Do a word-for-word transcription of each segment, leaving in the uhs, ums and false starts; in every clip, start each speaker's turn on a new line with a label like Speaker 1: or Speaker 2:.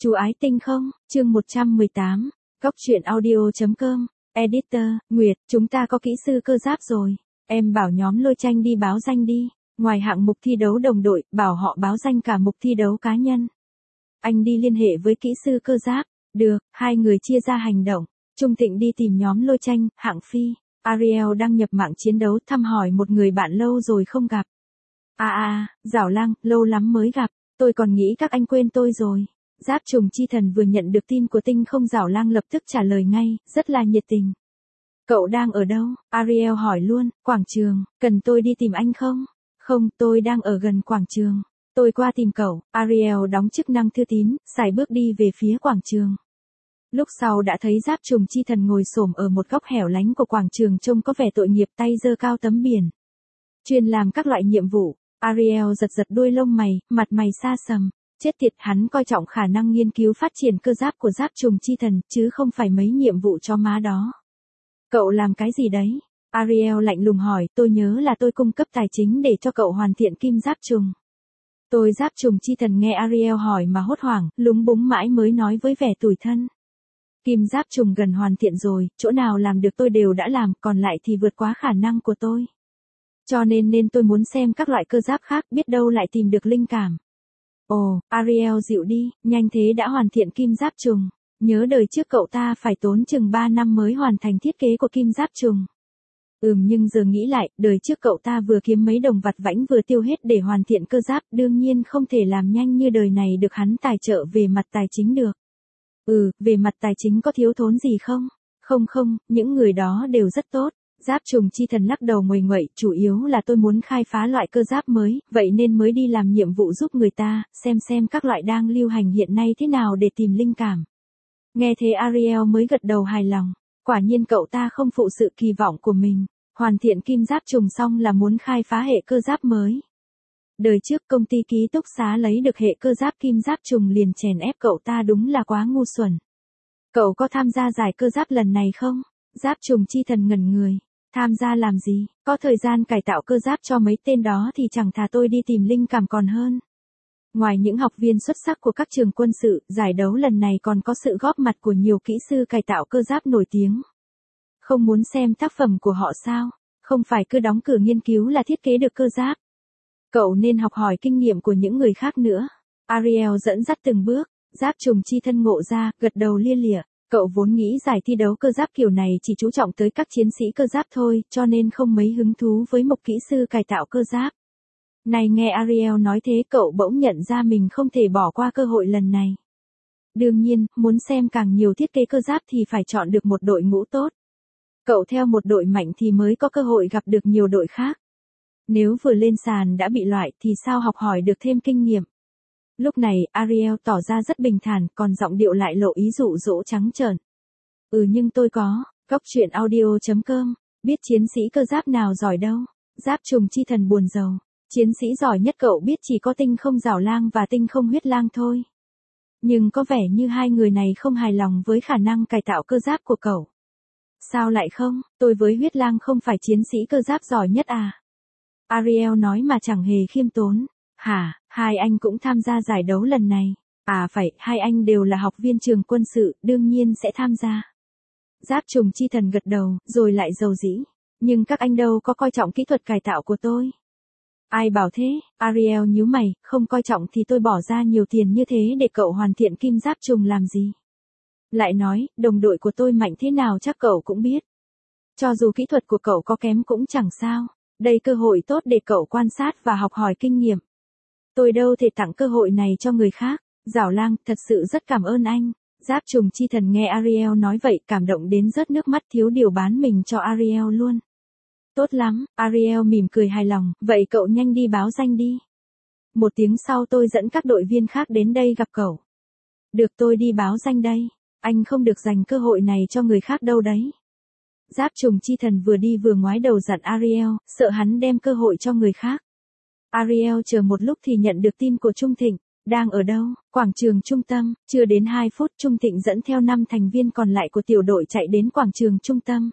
Speaker 1: Chú ái tinh không, chương một trăm mười tám, góc truyện audio.com, editor, Nguyệt, chúng ta có kỹ sư cơ giáp rồi. Em bảo nhóm Lôi Tranh đi báo danh đi, ngoài hạng mục thi đấu đồng đội, bảo họ báo danh cả mục thi đấu cá nhân. Anh đi liên hệ với kỹ sư cơ giáp, được, hai người chia ra hành động. Trung Thịnh đi tìm nhóm Lôi Tranh, Hạng Phi, Ariel đăng nhập mạng chiến đấu thăm hỏi một người bạn lâu rồi không gặp. À à, Giảo Lang, lâu lắm mới gặp, tôi còn nghĩ các anh quên tôi rồi. Giáp trùng chi thần vừa nhận được tin của tinh không Giảo Lang lập tức trả lời ngay, rất là nhiệt tình. Cậu đang ở đâu? Ariel hỏi luôn, quảng trường, cần tôi đi tìm anh không? Không, tôi đang ở gần quảng trường. Tôi qua tìm cậu. Ariel đóng chức năng thư tín, xài bước đi về phía quảng trường. Lúc sau đã thấy giáp trùng chi thần ngồi xổm ở một góc hẻo lánh của quảng trường trông có vẻ tội nghiệp, tay giơ cao tấm biển. Chuyên làm các loại nhiệm vụ. Ariel giật giật đuôi lông mày, mặt mày xa sầm. Chết tiệt, hắn coi trọng khả năng nghiên cứu phát triển cơ giáp của giáp trùng chi thần, chứ không phải mấy nhiệm vụ cho má đó. Cậu làm cái gì đấy? Ariel lạnh lùng hỏi, tôi nhớ là tôi cung cấp tài chính để cho cậu hoàn thiện kim giáp trùng. Tôi giáp trùng chi thần nghe Ariel hỏi mà hốt hoảng, lúng búng mãi mới nói với vẻ tủi thân. Kim giáp trùng gần hoàn thiện rồi, chỗ nào làm được tôi đều đã làm, còn lại thì vượt quá khả năng của tôi. Cho nên nên tôi muốn xem các loại cơ giáp khác, biết đâu lại tìm được linh cảm. Ồ, Ariel dịu đi, nhanh thế đã hoàn thiện kim giáp trùng. Nhớ đời trước cậu ta phải tốn chừng ba năm mới hoàn thành thiết kế của kim giáp trùng. Ừm nhưng giờ nghĩ lại, đời trước cậu ta vừa kiếm mấy đồng vặt vãnh vừa tiêu hết để hoàn thiện cơ giáp, đương nhiên không thể làm nhanh như đời này được hắn tài trợ về mặt tài chính được. Ừ, về mặt tài chính có thiếu thốn gì không? Không không, những người đó đều rất tốt. Giáp trùng chi thần lắc đầu nguầy nguậy, chủ yếu là tôi muốn khai phá loại cơ giáp mới, vậy nên mới đi làm nhiệm vụ giúp người ta, xem xem các loại đang lưu hành hiện nay thế nào để tìm linh cảm. Nghe thế Ariel mới gật đầu hài lòng, quả nhiên cậu ta không phụ sự kỳ vọng của mình, hoàn thiện kim giáp trùng xong là muốn khai phá hệ cơ giáp mới. Đời trước công ty ký túc xá lấy được hệ cơ giáp kim giáp trùng liền chèn ép cậu ta, đúng là quá ngu xuẩn. Cậu có tham gia giải cơ giáp lần này không? Giáp trùng chi thần ngẩn người. Tham gia làm gì? Có thời gian cải tạo cơ giáp cho mấy tên đó thì chẳng thà tôi đi tìm linh cảm còn hơn. Ngoài những học viên xuất sắc của các trường quân sự, giải đấu lần này còn có sự góp mặt của nhiều kỹ sư cải tạo cơ giáp nổi tiếng. Không muốn xem tác phẩm của họ sao? Không phải cứ đóng cửa nghiên cứu là thiết kế được cơ giáp. Cậu nên học hỏi kinh nghiệm của những người khác nữa. Ariel dẫn dắt từng bước, giáp trùng chi thân ngộ ra, gật đầu lia lịa. Cậu vốn nghĩ giải thi đấu cơ giáp kiểu này chỉ chú trọng tới các chiến sĩ cơ giáp thôi, cho nên không mấy hứng thú với một kỹ sư cải tạo cơ giáp. Này nghe Ariel nói thế cậu bỗng nhận ra mình không thể bỏ qua cơ hội lần này. Đương nhiên, muốn xem càng nhiều thiết kế cơ giáp thì phải chọn được một đội ngũ tốt. Cậu theo một đội mạnh thì mới có cơ hội gặp được nhiều đội khác. Nếu vừa lên sàn đã bị loại thì sao học hỏi được thêm kinh nghiệm. Lúc này, Ariel tỏ ra rất bình thản, còn giọng điệu lại lộ ý dụ dỗ trắng trợn. Ừ nhưng tôi có, góc truyện audio.com, biết chiến sĩ cơ giáp nào giỏi đâu. Giáp trùng chi thần buồn rầu. Chiến sĩ giỏi nhất cậu biết chỉ có tinh không Giảo Lang và tinh không Huyết Lang thôi. Nhưng có vẻ như hai người này không hài lòng với khả năng cải tạo cơ giáp của cậu. Sao lại không, tôi với Huyết Lang không phải chiến sĩ cơ giáp giỏi nhất à? Ariel nói mà chẳng hề khiêm tốn. Hả, hai anh cũng tham gia giải đấu lần này. À phải, hai anh đều là học viên trường quân sự, đương nhiên sẽ tham gia. Giáp trùng chi thần gật đầu, rồi lại dầu dĩ. Nhưng các anh đâu có coi trọng kỹ thuật cải tạo của tôi. Ai bảo thế? Ariel nhíu mày, không coi trọng thì tôi bỏ ra nhiều tiền như thế để cậu hoàn thiện kim giáp trùng làm gì? Lại nói, đồng đội của tôi mạnh thế nào chắc cậu cũng biết. Cho dù kỹ thuật của cậu có kém cũng chẳng sao. Đây cơ hội tốt để cậu quan sát và học hỏi kinh nghiệm. Tôi đâu thể tặng cơ hội này cho người khác. Giảo Lang, thật sự rất cảm ơn anh. Giáp trùng chi thần nghe Ariel nói vậy cảm động đến rớt nước mắt, thiếu điều bán mình cho Ariel luôn. Tốt lắm, Ariel mỉm cười hài lòng, vậy cậu nhanh đi báo danh đi. Một tiếng sau tôi dẫn các đội viên khác đến đây gặp cậu. Được, tôi đi báo danh đây. Anh không được dành cơ hội này cho người khác đâu đấy. Giáp trùng chi thần vừa đi vừa ngoái đầu dặn Ariel, sợ hắn đem cơ hội cho người khác. Ariel chờ một lúc thì nhận được tin của Trung Thịnh. Đang ở đâu? Quảng trường trung tâm. Chưa đến hai phút Trung Thịnh dẫn theo năm thành viên còn lại của tiểu đội chạy đến quảng trường trung tâm.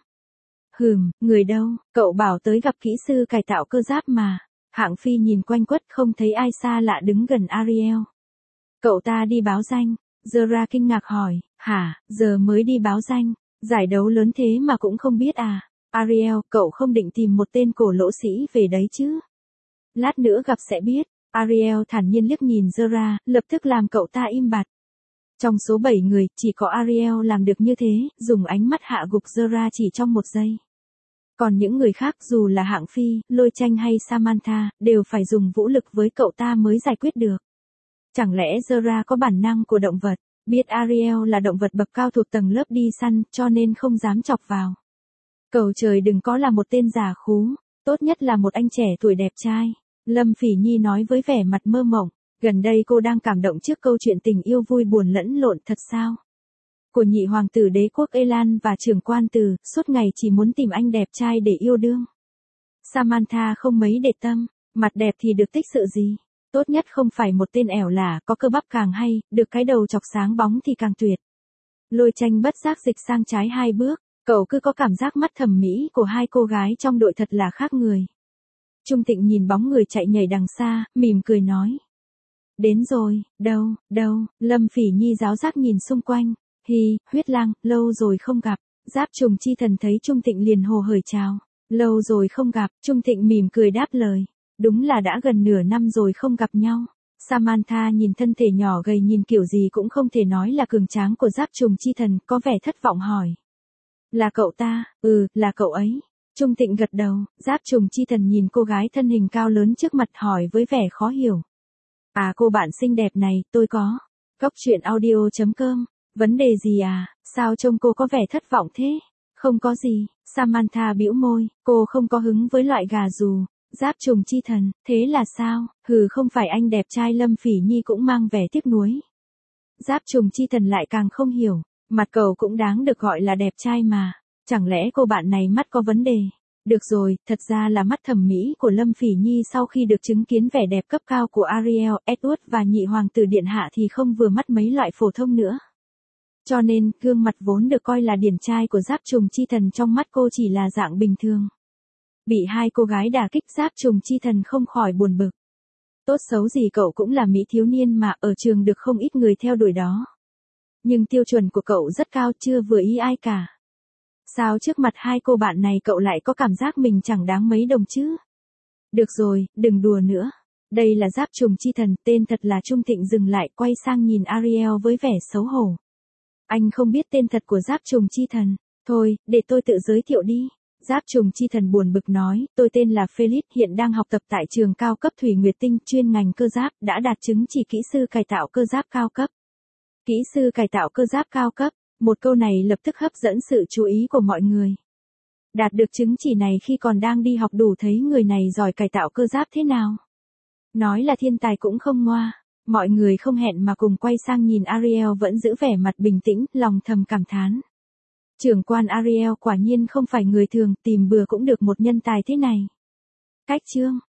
Speaker 1: Hừm, người đâu? Cậu bảo tới gặp kỹ sư cải tạo cơ giáp mà. Hạng Phi nhìn quanh quất không thấy ai xa lạ đứng gần Ariel. Cậu ta đi báo danh. Zora kinh ngạc hỏi, hả, giờ mới đi báo danh, giải đấu lớn thế mà cũng không biết à? Ariel, cậu không định tìm một tên cổ lỗ sĩ về đấy chứ? Lát nữa gặp sẽ biết. Ariel thản nhiên liếc nhìn Zora, lập tức làm cậu ta im bặt. Trong số bảy người, chỉ có Ariel làm được như thế, dùng ánh mắt hạ gục Zora chỉ trong một giây. Còn những người khác dù là Hạng Phi, Lôi Tranh hay Samantha, đều phải dùng vũ lực với cậu ta mới giải quyết được. Chẳng lẽ Zora có bản năng của động vật, biết Ariel là động vật bậc cao thuộc tầng lớp đi săn, cho nên không dám chọc vào. Cầu trời đừng có là một tên giả khú, tốt nhất là một anh trẻ tuổi đẹp trai. Lâm Phỉ Nhi nói với vẻ mặt mơ mộng, gần đây cô đang cảm động trước câu chuyện tình yêu vui buồn lẫn lộn thật sao? Của nhị hoàng tử đế quốc Elan và trưởng quan tử, suốt ngày chỉ muốn tìm anh đẹp trai để yêu đương. Samantha không mấy để tâm, mặt đẹp thì được tích sự gì? Tốt nhất không phải một tên ẻo lả, có cơ bắp càng hay, được cái đầu chọc sáng bóng thì càng tuyệt. Lôi Tranh bất giác dịch sang trái hai bước, cậu cứ có cảm giác mắt thẩm mỹ của hai cô gái trong đội thật là khác người. Trung Tịnh nhìn bóng người chạy nhảy đằng xa, mỉm cười nói. Đến rồi, đâu, đâu, Lâm Phỉ Nhi giáo giác nhìn xung quanh, hi, Huyết Lang, lâu rồi không gặp. Giáp Trùng Chi Thần thấy Trung Tịnh liền hồ hởi chào. Lâu rồi không gặp, Trung Tịnh mỉm cười đáp lời. Đúng là đã gần nửa năm rồi không gặp nhau. Samantha nhìn thân thể nhỏ gầy nhìn kiểu gì cũng không thể nói là cường tráng của Giáp Trùng Chi Thần, có vẻ thất vọng hỏi. Là cậu ta, ừ, là cậu ấy. Trung Tịnh gật đầu, Giáp Trùng Chi Thần nhìn cô gái thân hình cao lớn trước mặt hỏi với vẻ khó hiểu. À cô bạn xinh đẹp này, tôi có. Góc truyện audio chấm com, vấn đề gì à, sao trông cô có vẻ thất vọng thế? Không có gì, Samantha bĩu môi, cô không có hứng với loại gà dù. Giáp Trùng Chi Thần, thế là sao? Hừ không phải anh đẹp trai Lâm Phỉ Nhi cũng mang vẻ tiếc nuối. Giáp Trùng Chi Thần lại càng không hiểu, mặt cậu cũng đáng được gọi là đẹp trai mà. Chẳng lẽ cô bạn này mắt có vấn đề? Được rồi, thật ra là mắt thẩm mỹ của Lâm Phỉ Nhi sau khi được chứng kiến vẻ đẹp cấp cao của Ariel, Edward và nhị hoàng tử điện hạ thì không vừa mắt mấy loại phổ thông nữa. Cho nên, gương mặt vốn được coi là điển trai của Giáp Trùng Chi Thần trong mắt cô chỉ là dạng bình thường. Bị hai cô gái đả kích, Giáp Trùng Chi Thần không khỏi buồn bực. Tốt xấu gì cậu cũng là mỹ thiếu niên mà, ở trường được không ít người theo đuổi đó. Nhưng tiêu chuẩn của cậu rất cao, chưa vừa ý ai cả. Sao trước mặt hai cô bạn này cậu lại có cảm giác mình chẳng đáng mấy đồng chứ? Được rồi, đừng đùa nữa. Đây là Giáp Trùng Chi Thần, tên thật là Trung Tịnh dừng lại quay sang nhìn Ariel với vẻ xấu hổ. Anh không biết tên thật của Giáp Trùng Chi Thần, thôi, để tôi tự giới thiệu đi. Giáp Trùng Chi Thần buồn bực nói, tôi tên là Felix, hiện đang học tập tại trường cao cấp Thủy Nguyệt Tinh chuyên ngành cơ giáp, đã đạt chứng chỉ kỹ sư cải tạo cơ giáp cao cấp. Kỹ sư cải tạo cơ giáp cao cấp, một câu này lập tức hấp dẫn sự chú ý của mọi người. Đạt được chứng chỉ này khi còn đang đi học đủ thấy người này giỏi cải tạo cơ giáp thế nào. Nói là thiên tài cũng không ngoa, mọi người không hẹn mà cùng quay sang nhìn Ariel vẫn giữ vẻ mặt bình tĩnh, lòng thầm cảm thán. Trưởng quan Ariel quả nhiên không phải người thường, tìm bừa cũng được một nhân tài thế này. Cách chương